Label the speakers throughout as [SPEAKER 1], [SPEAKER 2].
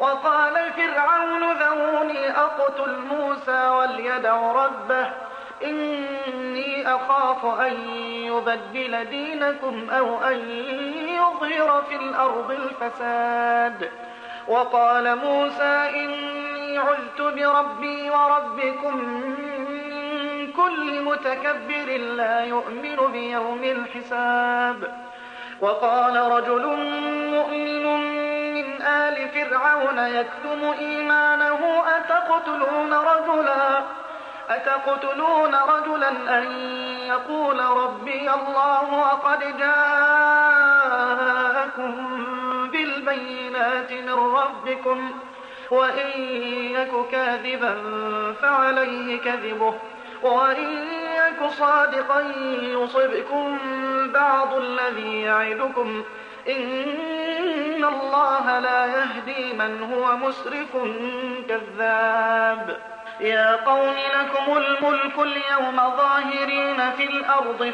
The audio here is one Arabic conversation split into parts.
[SPEAKER 1] وقال فرعون ذروني أقتل موسى وليدع ربه إني أخاف أن يبدل دينكم أو أن يظهر في الأرض الفساد. وقال موسى إني عذت بربي وربكم من كل متكبر لا يؤمن بيوم الحساب. وقال رجل مؤمن من آل فرعون يكتم إيمانه أتقتلون رجلا أن يقول ربي الله وقد جاءكم بالبينات من ربكم وإن يك كاذبا فعليه كذبه وإن يك صادقا يصبكم بعض الذي يعدكم إن الله لا يهدي من هو مسرف كذاب. يا قوم لكم الملك اليوم ظاهرين في الأرض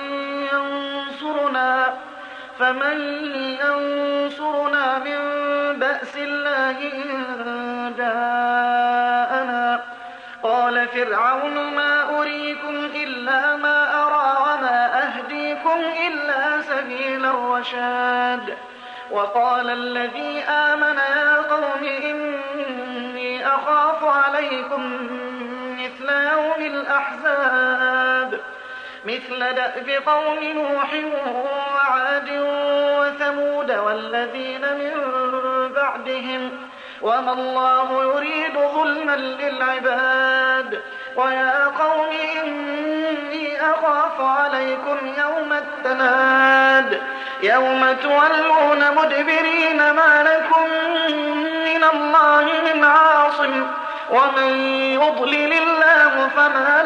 [SPEAKER 1] فمن ينصرنا من بأس الله إن جاءنا. قال فرعون ما أريكم إلا ما أرى وما أهديكم إلا سبيل الرشاد. وقال الذي آمن يا قوم إني أخاف عليكم مثل يوم الأحزاب مثل دأب قوم نوح وعاد وثمود والذين من بعدهم وما الله يريد ظلما للعباد. ويا قوم إني أخاف عليكم يوم التناد يوم تولون مدبرين ما لكم من الله من عاصم ومن يضلل الله فما